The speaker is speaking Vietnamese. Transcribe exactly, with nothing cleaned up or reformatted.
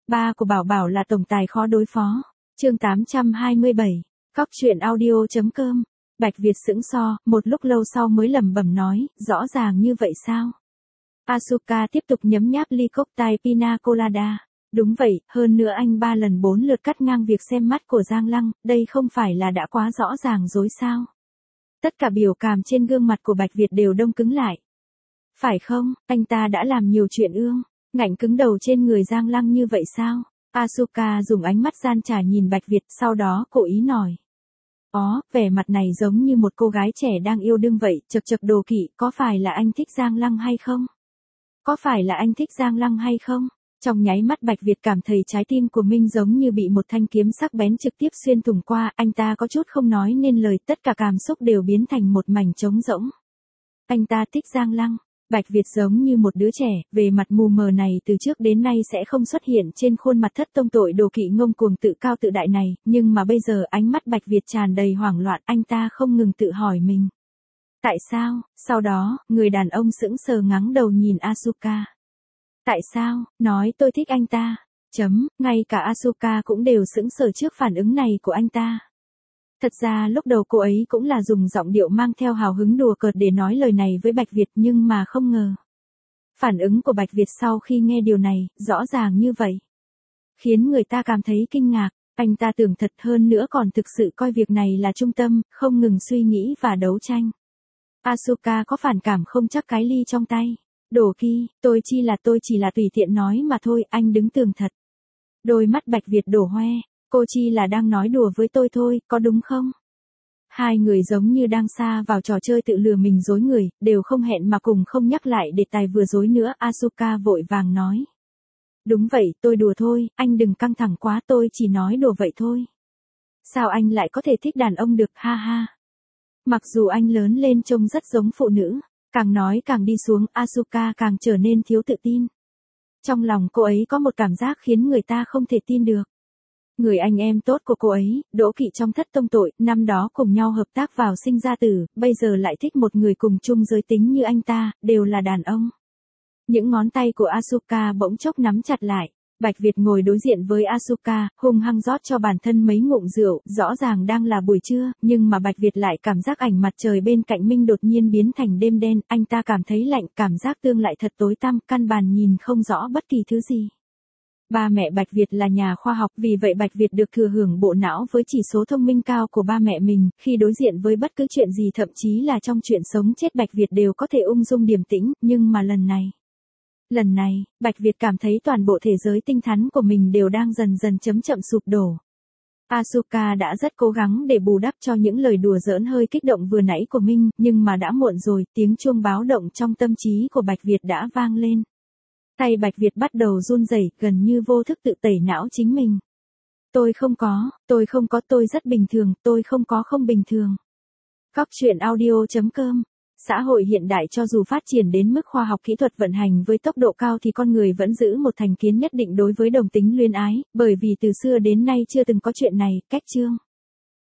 Ba của Bảo Bảo là tổng tài khó đối phó. Chương tám trăm hai mươi bảy. Cóc truyện audio chấm com. Bạch Việt sững so, một lúc lâu sau mới lẩm bẩm nói, rõ ràng như vậy sao? Asuka tiếp tục nhấm nháp ly cocktail pina colada. Đúng vậy, hơn nữa anh ba lần bốn lượt cắt ngang việc xem mắt của Giang Lăng, đây không phải là đã quá rõ ràng dối sao? Tất cả biểu cảm trên gương mặt của Bạch Việt đều đông cứng lại. Phải không, anh ta đã làm nhiều chuyện ương, ngạnh cứng đầu trên người Giang Lăng như vậy sao? Asuka dùng ánh mắt gian trà nhìn Bạch Việt, sau đó cố ý nói. Ó, vẻ mặt này giống như một cô gái trẻ đang yêu đương vậy, chật chật đồ kỵ, có phải là anh thích Giang Lăng hay không? Có phải là anh thích Giang Lăng hay không? Trong nháy mắt Bạch Việt cảm thấy trái tim của mình giống như bị một thanh kiếm sắc bén trực tiếp xuyên thủng qua, anh ta có chút không nói nên lời, tất cả cảm xúc đều biến thành một mảnh trống rỗng. Anh ta thích Giang Lăng. Bạch Việt giống như một đứa trẻ, về mặt mù mờ này từ trước đến nay sẽ không xuất hiện trên khuôn mặt thất tông tội đồ kỵ ngông cuồng tự cao tự đại này, nhưng mà bây giờ ánh mắt Bạch Việt tràn đầy hoảng loạn, anh ta không ngừng tự hỏi mình. Tại sao? Sau đó, người đàn ông sững sờ ngắng đầu nhìn Asuka. Tại sao? Nói tôi thích anh ta. Chấm, ngay cả Asuka cũng đều sững sờ trước phản ứng này của anh ta. Thật ra lúc đầu cô ấy cũng là dùng giọng điệu mang theo hào hứng đùa cợt để nói lời này với Bạch Việt, nhưng mà không ngờ. Phản ứng của Bạch Việt sau khi nghe điều này, rõ ràng như vậy. Khiến người ta cảm thấy kinh ngạc, anh ta tưởng thật hơn nữa còn thực sự coi việc này là trung tâm, không ngừng suy nghĩ và đấu tranh. Asuka có phản cảm không chắc cái ly trong tay. Đồ kỳ, tôi chi là tôi chỉ là tùy tiện nói mà thôi, anh đứng tường thật. Đôi mắt Bạch Việt đổ hoe. Cô chi là đang nói đùa với tôi thôi, có đúng không? Hai người giống như đang sa vào trò chơi tự lừa mình dối người, đều không hẹn mà cùng không nhắc lại đề tài vừa dối nữa. Asuka vội vàng nói. Đúng vậy, tôi đùa thôi, anh đừng căng thẳng quá, tôi chỉ nói đùa vậy thôi. Sao anh lại có thể thích đàn ông được, ha ha. Mặc dù anh lớn lên trông rất giống phụ nữ, càng nói càng đi xuống, Asuka càng trở nên thiếu tự tin. Trong lòng cô ấy có một cảm giác khiến người ta không thể tin được. Người anh em tốt của cô ấy, đỗ kỵ trong thất tông tội, năm đó cùng nhau hợp tác vào sinh ra tử, bây giờ lại thích một người cùng chung giới tính như anh ta, đều là đàn ông. Những ngón tay của Asuka bỗng chốc nắm chặt lại. Bạch Việt ngồi đối diện với Asuka, hung hăng rót cho bản thân mấy ngụm rượu, rõ ràng đang là buổi trưa, nhưng mà Bạch Việt lại cảm giác ảnh mặt trời bên cạnh mình đột nhiên biến thành đêm đen, anh ta cảm thấy lạnh, cảm giác tương lại thật tối tăm, căn bản nhìn không rõ bất kỳ thứ gì. Ba mẹ Bạch Việt là nhà khoa học, vì vậy Bạch Việt được thừa hưởng bộ não với chỉ số thông minh cao của ba mẹ mình, khi đối diện với bất cứ chuyện gì thậm chí là trong chuyện sống chết Bạch Việt đều có thể ung dung điềm tĩnh, nhưng mà lần này. Lần này, Bạch Việt cảm thấy toàn bộ thế giới tinh thắn của mình đều đang dần dần chấm chậm sụp đổ. Asuka đã rất cố gắng để bù đắp cho những lời đùa giỡn hơi kích động vừa nãy của mình, nhưng mà đã muộn rồi, tiếng chuông báo động trong tâm trí của Bạch Việt đã vang lên. Tay Bạch Việt bắt đầu run rẩy, gần như vô thức tự tẩy não chính mình. Tôi không có, tôi không có, tôi rất bình thường, tôi không có không bình thường. Cóc truyện audio chấm com. Xã hội hiện đại cho dù phát triển đến mức khoa học kỹ thuật vận hành với tốc độ cao thì con người vẫn giữ một thành kiến nhất định đối với đồng tính luyến ái, bởi vì từ xưa đến nay chưa từng có chuyện này, cách chương.